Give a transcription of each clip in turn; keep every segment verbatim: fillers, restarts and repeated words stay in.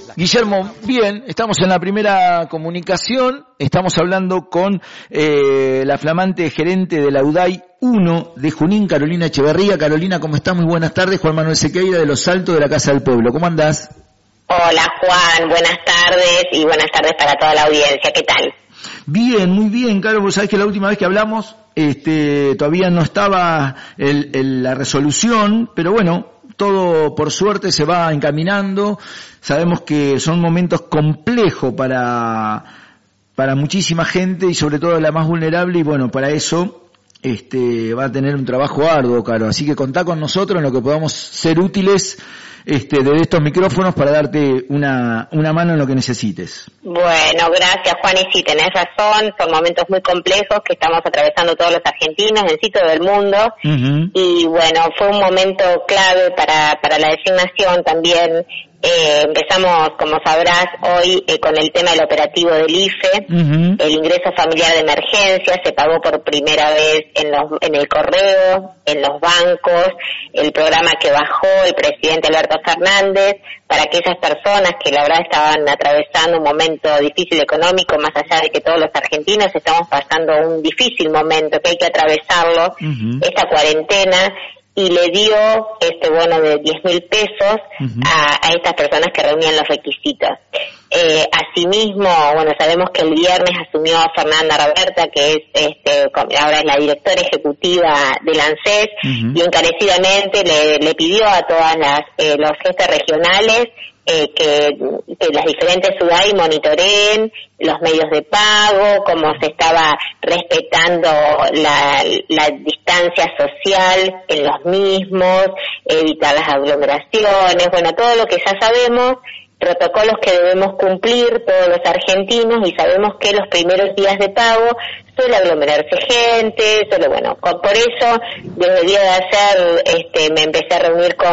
Guillermo, bien, estamos en la primera comunicación, estamos hablando con eh, la flamante gerente de la U D A I uno de Junín, Carolina Echeverría. Carolina, ¿cómo estás? Muy buenas tardes. Juan Manuel Sequeira de Los Altos de la Casa del Pueblo. ¿Cómo andás? Hola Juan, buenas tardes y buenas tardes para toda la audiencia. ¿Qué tal? Bien, muy bien, Caro. Vos sabés que la última vez que hablamos este, todavía no estaba el, el, la resolución, pero bueno, todo por suerte se va encaminando. Sabemos que son momentos complejos para, para muchísima gente y sobre todo la más vulnerable, y bueno, para eso este, va a tener un trabajo arduo, Caro. Así que contá con nosotros en lo que podamos ser útiles este, de estos micrófonos para darte una, una mano en lo que necesites. Bueno, gracias Juan, y sí, tenés razón, son momentos muy complejos que estamos atravesando todos los argentinos, en sí todo el mundo, uh-huh. Y bueno, fue un momento clave para, para la designación también. Eh, empezamos, como sabrás, hoy eh, con el tema del operativo del I F E, uh-huh. El ingreso familiar de emergencia se pagó por primera vez en, los, en el correo, en los bancos, el programa que bajó el presidente Alberto Fernández para que esas personas que la verdad estaban atravesando un momento difícil económico, más allá de que todos los argentinos estamos pasando un difícil momento que hay que atravesarlo, uh-huh. Esta cuarentena, y le dio este bono de diez mil pesos uh-huh. a, a estas personas que reunían los requisitos. Eh, asimismo, bueno, sabemos que el viernes asumió Fernanda Roberta, que es este ahora es la directora ejecutiva del ANSES, uh-huh. Y encarecidamente le, le pidió a todas las eh, los jefes regionales Eh, que, que las diferentes U D A I monitoreen los medios de pago, cómo se estaba respetando la, la distancia social en los mismos, evitar las aglomeraciones, bueno, todo lo que ya sabemos, protocolos que debemos cumplir todos los argentinos, y sabemos que los primeros días de pago suele aglomerarse gente, suele, bueno, con, por eso desde el día de ayer este, me empecé a reunir con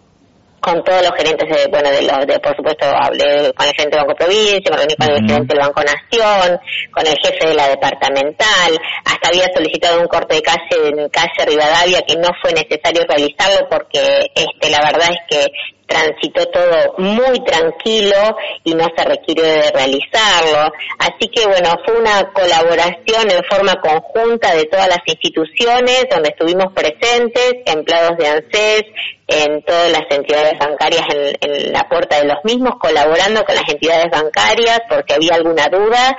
con todos los gerentes, de, bueno, de los, de, por supuesto, hablé con el gerente del Banco Provincia, me reuní con uh-huh. el gerente del Banco Nación, con el jefe de la departamental, hasta había solicitado un corte de calle en calle Rivadavia, que no fue necesario realizarlo porque, este, la verdad es que transitó todo muy tranquilo y no se requirió de realizarlo. Así que bueno, fue una colaboración en forma conjunta de todas las instituciones donde estuvimos presentes, empleados de ANSES, en todas las entidades bancarias en, en la puerta de los mismos, colaborando con las entidades bancarias por si había alguna duda.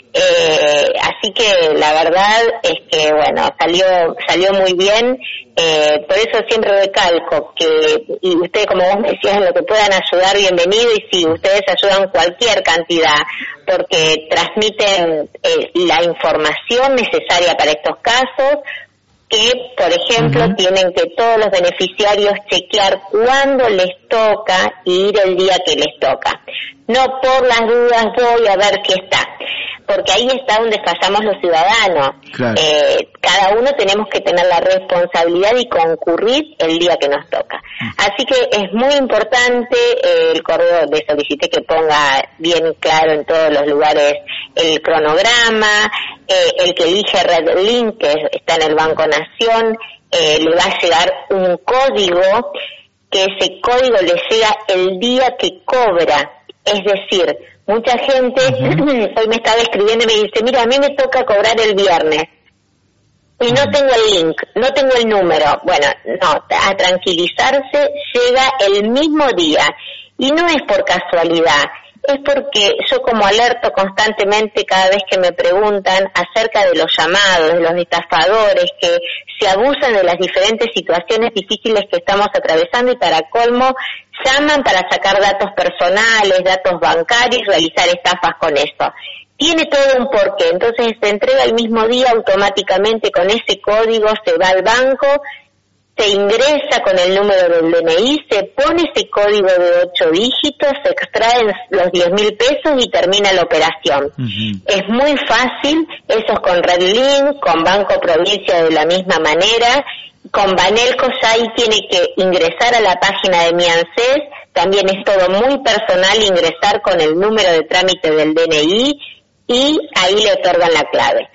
Eh, así que la verdad es que bueno, salió salió muy bien, eh, por eso siempre recalco que, y ustedes como vos me decías, en lo que puedan ayudar, bienvenido, y si ustedes ayudan cualquier cantidad, porque transmiten eh, la información necesaria para estos casos, que, por ejemplo, uh-huh. tienen que todos los beneficiarios chequear cuándo les toca y ir el día que les toca. No por las dudas voy a ver qué está, porque ahí está donde fallamos los ciudadanos. Claro. Eh, cada uno tenemos que tener la responsabilidad y concurrir el día que nos toca. Uh-huh. Así que es muy importante, eh, el correo le solicité que ponga bien claro en todos los lugares el cronograma, eh, el que elige Red Link, que está en el Banco Nación, eh, le va a llegar un código, que ese código le llega el día que cobra. Es decir, mucha gente uh-huh. hoy me estaba escribiendo y me dice, mira, a mí me toca cobrar el viernes y no tengo el link, no tengo el número. Bueno, no, a tranquilizarse, llega el mismo día, y no es por casualidad, es porque yo como alerto constantemente cada vez que me preguntan acerca de los llamados, de los estafadores que se abusan de las diferentes situaciones difíciles que estamos atravesando, y para colmo llaman para sacar datos personales, datos bancarios, realizar estafas con eso. Tiene todo un porqué, entonces se entrega el mismo día automáticamente con ese código, se va al banco, se ingresa con el número del D N I, se pone ese código de ocho dígitos, se extraen los diez mil pesos y termina la operación. Uh-huh. Es muy fácil, eso es con Red Link, con Banco Provincia de la misma manera. Con Banelco ya ahí tiene que ingresar a la página de Mi ANSES, también es todo muy personal, ingresar con el número de trámite del D N I y ahí le otorgan la clave.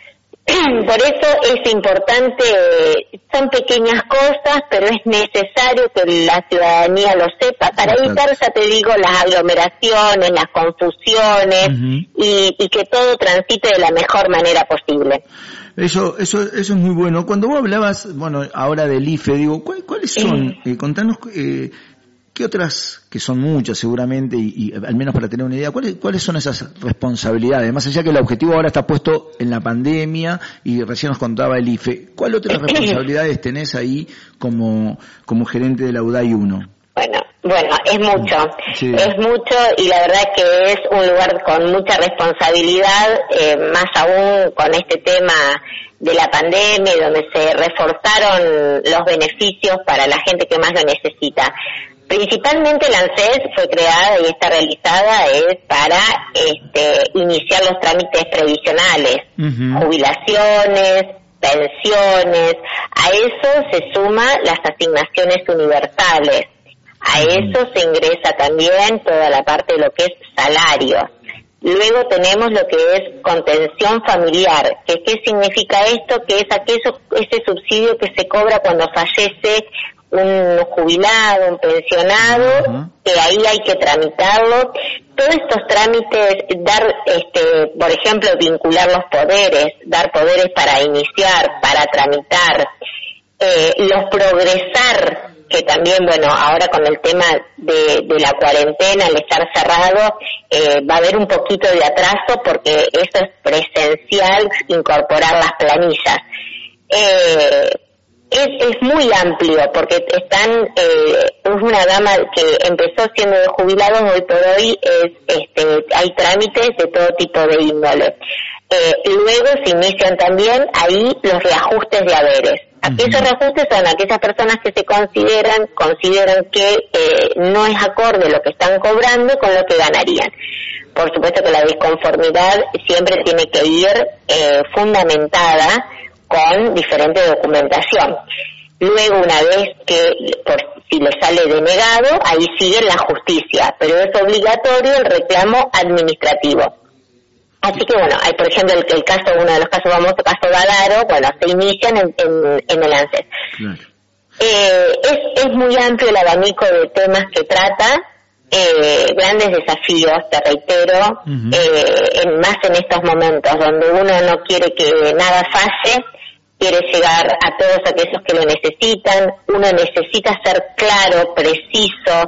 Por eso es importante, son pequeñas cosas, pero es necesario que la ciudadanía lo sepa para evitar, ya te digo, las aglomeraciones, las confusiones, uh-huh. y, y que todo transite de la mejor manera posible. Eso, eso, eso es muy bueno. Cuando vos hablabas, bueno, ahora del I F E, digo, ¿cuál, ¿cuáles son? Eh, contanos, eh, ¿qué otras, que son muchas seguramente, y, y al menos para tener una idea, ¿cuáles, cuáles son esas responsabilidades? Más allá que el objetivo ahora está puesto en la pandemia, y recién nos contaba el I F E, ¿cuál otras responsabilidades tenés ahí como, como gerente de la U D A I uno? Bueno, bueno, es mucho, sí. es mucho, y la verdad que es un lugar con mucha responsabilidad, eh, más aún con este tema de la pandemia, donde se reforzaron los beneficios para la gente que más lo necesita. Principalmente la ANSES fue creada y está realizada es para este, iniciar los trámites previsionales, uh-huh. jubilaciones, pensiones, a eso se suma las asignaciones universales. A eso se ingresa también toda la parte de lo que es salarios. Luego tenemos lo que es contención familiar. ¿Qué, qué significa esto? Que es aquello, ese subsidio que se cobra cuando fallece un jubilado, un pensionado, uh-huh. que ahí hay que tramitarlo. Todos estos trámites, dar, este, por ejemplo, vincular los poderes, dar poderes para iniciar, para tramitar, eh, los progresar, que también, bueno, ahora con el tema de, de la cuarentena, al estar cerrado, eh, va a haber un poquito de atraso porque eso es presencial, incorporar las planillas. Eh, es, es muy amplio porque están, eh, es una gama que empezó siendo de jubilados, hoy por hoy es, este, hay trámites de todo tipo de índole. Eh, luego se inician también ahí los reajustes de haberes. Aquellos reajustes son aquellas personas que se consideran, consideran que eh, no es acorde lo que están cobrando con lo que ganarían. Por supuesto que la disconformidad siempre tiene que ir eh, fundamentada con diferente documentación. Luego, una vez que, por, si le sale denegado, ahí sigue la justicia, pero es obligatorio el reclamo administrativo. Así que bueno, hay por ejemplo el, el caso, uno de los casos famosos, caso Gadaro, bueno, se inician en, en, en el ANSES. Claro. Eh, es, es muy amplio el abanico de temas que trata, eh, grandes desafíos, te reitero, uh-huh. eh, en, más en estos momentos donde uno no quiere que nada falle, quiere llegar a todos aquellos que lo necesitan, uno necesita ser claro, preciso,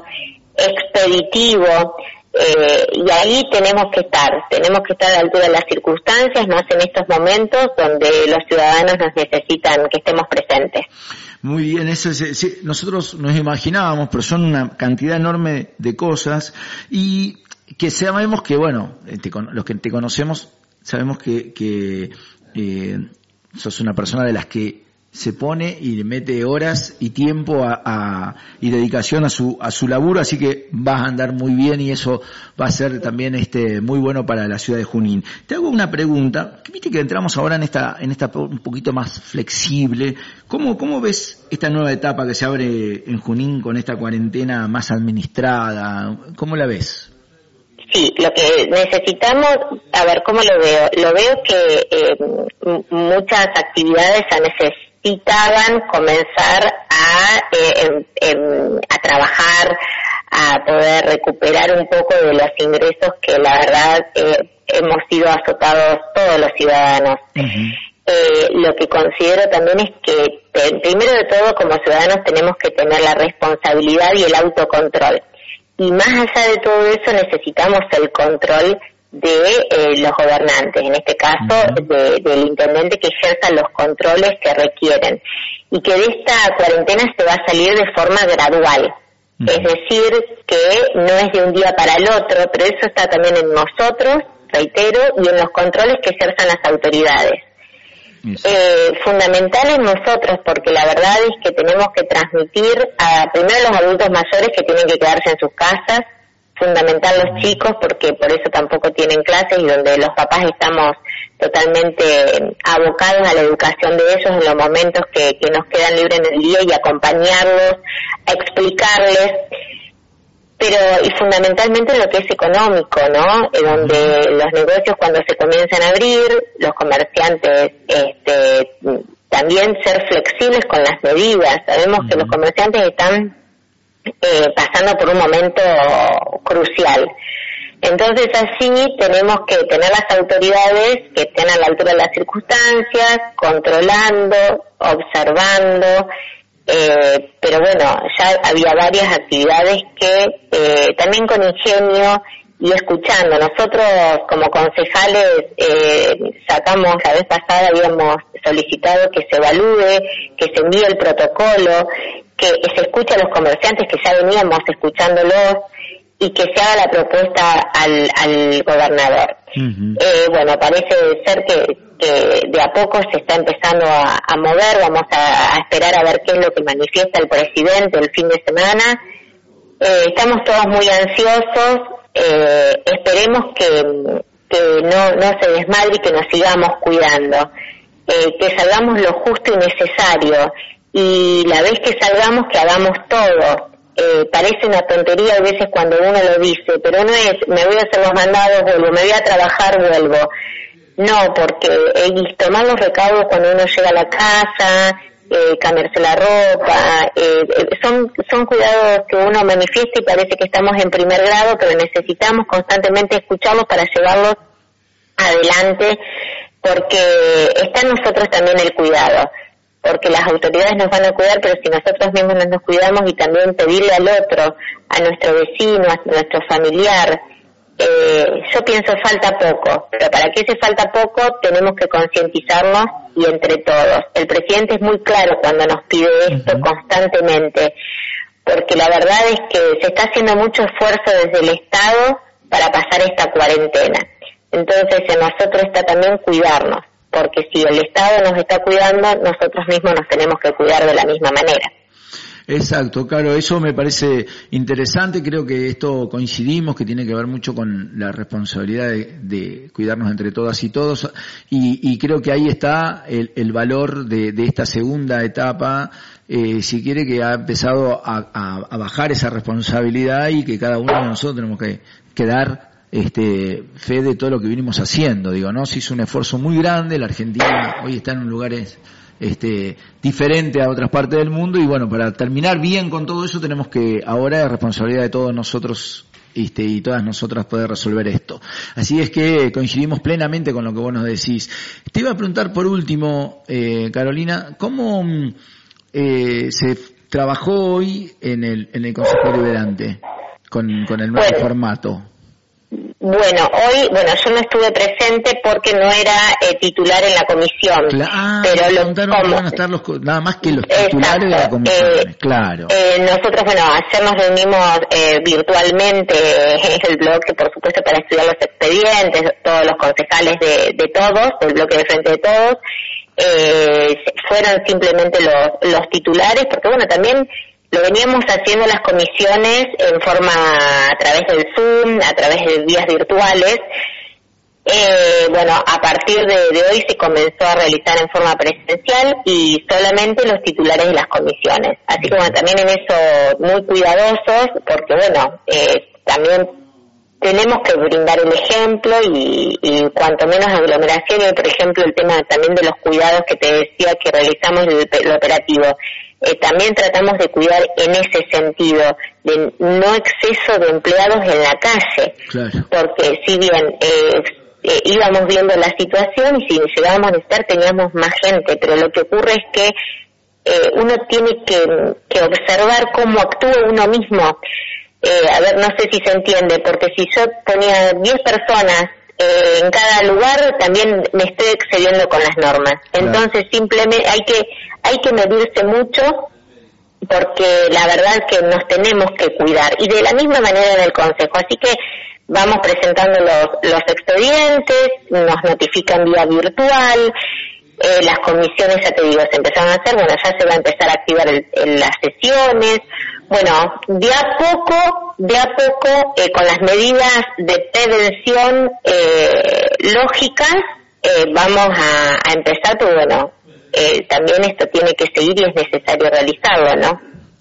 expeditivo. Eh, y ahí tenemos que estar, tenemos que estar a la altura de las circunstancias, más en estos momentos donde los ciudadanos nos necesitan que estemos presentes. Muy bien, eso es, sí, nosotros nos imaginábamos, pero son una cantidad enorme de cosas, y que sabemos que, bueno, te, los que te conocemos, sabemos que, que eh, sos una persona de las que se pone y le mete horas y tiempo a, a, y dedicación a su a su laburo, así que vas a andar muy bien y eso va a ser también este muy bueno para la ciudad de Junín. Te hago una pregunta, viste que entramos ahora en esta en esta un poquito más flexible. ¿Cómo cómo ves esta nueva etapa que se abre en Junín con esta cuarentena más administrada? ¿Cómo la ves? Sí, lo que necesitamos, a ver, ¿cómo lo veo? Lo veo que eh, muchas actividades a necesitar necesitaban comenzar a eh, em, em, a trabajar, a poder recuperar un poco de los ingresos que la verdad eh, hemos sido azotados todos los ciudadanos. Uh-huh. Eh, lo que considero también es que te, primero de todo como ciudadanos tenemos que tener la responsabilidad y el autocontrol, y más allá de todo eso necesitamos el control de eh, los gobernantes, en este caso uh-huh. de, del intendente, que ejerza los controles que requieren, y que de esta cuarentena se va a salir de forma gradual, uh-huh. es decir, que no es de un día para el otro, pero eso está también en nosotros, reitero, y en los controles que ejerzan las autoridades. Eh, fundamental en nosotros, porque la verdad es que tenemos que transmitir a primero a los adultos mayores que tienen que quedarse en sus casas, fundamental los chicos porque por eso tampoco tienen clases, y donde los papás estamos totalmente abocados a la educación de ellos en los momentos que, que nos quedan libres en el día, y acompañarlos, a explicarles. pero y fundamentalmente lo que es económico, ¿no? En donde los negocios cuando se comienzan a abrir, los comerciantes este, también ser flexibles con las medidas. Sabemos uh-huh. que los comerciantes están eh, pasando por un momento crucial. Entonces así tenemos que tener las autoridades que estén a la altura de las circunstancias, controlando, observando, eh, pero bueno, ya había varias actividades que eh, también con ingenio y escuchando. Nosotros como concejales eh, sacamos, la vez pasada habíamos solicitado que se evalúe, que se envíe el protocolo, que se escuche a los comerciantes que ya veníamos escuchándolos, y que se haga la propuesta al, al gobernador. Uh-huh. Eh, bueno, parece ser que, que de a poco se está empezando a, a mover, vamos a, a esperar a ver qué es lo que manifiesta el presidente el fin de semana. Eh, estamos todos muy ansiosos, eh, esperemos que, que no, no se desmadre y que nos sigamos cuidando, eh, que salgamos lo justo y necesario, y la vez que salgamos que hagamos todo. Eh, parece una tontería a veces cuando uno lo dice, pero no es, me voy a hacer los mandados, vuelvo, me voy a trabajar, vuelvo. No, porque eh, tomar los recaudos cuando uno llega a la casa, eh, cambiarse la ropa, eh, son, son cuidados que uno manifiesta y parece que estamos en primer grado, pero necesitamos constantemente escucharlos para llevarlos adelante, porque está en nosotros también el cuidado. Porque las autoridades nos van a cuidar, pero si nosotros mismos no nos cuidamos, y también pedirle al otro, a nuestro vecino, a nuestro familiar, eh, yo pienso falta poco, pero para que se falta poco tenemos que concientizarnos y entre todos. El presidente es muy claro cuando nos pide esto uh-huh. constantemente, porque la verdad es que se está haciendo mucho esfuerzo desde el Estado para pasar esta cuarentena. Entonces en nosotros está también cuidarnos, porque si el Estado nos está cuidando, nosotros mismos nos tenemos que cuidar de la misma manera. Exacto, claro, eso me parece interesante, creo que esto coincidimos, que tiene que ver mucho con la responsabilidad de, de cuidarnos entre todas y todos, y, y creo que ahí está el, el valor de, de esta segunda etapa, eh, si quiere, que ha empezado a, a, a bajar esa responsabilidad y que cada uno de nosotros tenemos que, que dar este fe de todo lo que vinimos haciendo, digo, ¿no? Se hizo un esfuerzo muy grande, la Argentina hoy está en lugares este diferente a otras partes del mundo, y bueno, para terminar bien con todo eso tenemos que ahora es responsabilidad de todos nosotros este y todas nosotras poder resolver esto. Así es que coincidimos plenamente con lo que vos nos decís. Te iba a preguntar por último, eh, Carolina, ¿cómo eh, se trabajó hoy en el en el Consejo Deliberante con, con el nuevo bueno. formato? Bueno, hoy, bueno, yo no estuve presente porque no era eh, titular en la comisión. Claro, ah, pero lo, como, van a estar los, nada más que los titulares exacto, de la comisión. Eh, claro. Eh, nosotros, bueno, ayer nos reunimos eh, virtualmente en el bloque, por supuesto, para estudiar los expedientes, todos los concejales de, de todos, del bloque de Frente de Todos, eh, fueron simplemente los, los titulares, porque bueno, también lo veníamos haciendo las comisiones en forma a través del Zoom, a través de vías virtuales. Eh, bueno, a partir de, de hoy se comenzó a realizar en forma presencial y solamente los titulares de las comisiones. Así que bueno, también en eso muy cuidadosos, porque bueno, eh, también tenemos que brindar el ejemplo y, y cuanto menos aglomeración, y por ejemplo el tema también de los cuidados que te decía que realizamos el, el operativo. Eh, también tratamos de cuidar en ese sentido, de no exceso de empleados en la calle, claro. Porque si bien eh, eh, íbamos viendo la situación y si llegábamos a necesitar teníamos más gente, pero lo que ocurre es que eh, uno tiene que, que observar cómo actúa uno mismo. Eh, a ver, no sé si se entiende, porque si yo ponía diez personas eh, en cada lugar, también me estoy excediendo con las normas. Entonces, claro. simplemente hay que hay que medirse mucho, porque la verdad es que nos tenemos que cuidar. Y de la misma manera en el Consejo. Así que vamos presentando los, los expedientes, nos notifican vía virtual, eh, las comisiones, ya te digo, se empezaron a hacer, bueno, ya se va a empezar a activar el, el, las sesiones. Bueno, de a poco, de a poco, eh, con las medidas de prevención eh, lógicas, eh, vamos a, a empezar, pero bueno, eh, también esto tiene que seguir y es necesario realizarlo, ¿no?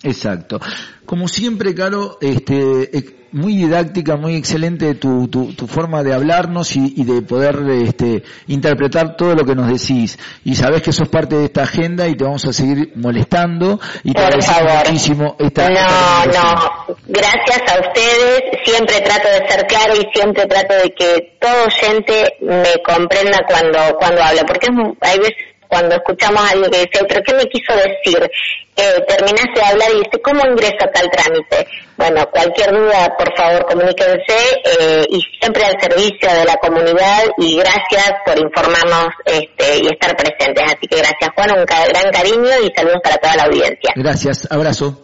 Exacto. Como siempre, Caro, este, muy didáctica, muy excelente tu, tu, tu forma de hablarnos y, y de poder este, interpretar todo lo que nos decís. Y sabés que sos parte de esta agenda y te vamos a seguir molestando. Y te Por favor. muchísimo esta, no, esta no. Gracias a ustedes. Siempre trato de ser clara y siempre trato de que todo oyente me comprenda cuando, cuando habla. Porque es, hay veces cuando escuchamos a alguien que dice, ¿pero qué me quiso decir? Eh, terminaste de hablar y dice, ¿cómo ingreso a tal trámite? Bueno, cualquier duda, por favor, comuníquense eh, y siempre al servicio de la comunidad y gracias por informarnos este, y estar presentes. Así que gracias, Juan, un ca- gran cariño y saludos para toda la audiencia. Gracias, abrazo.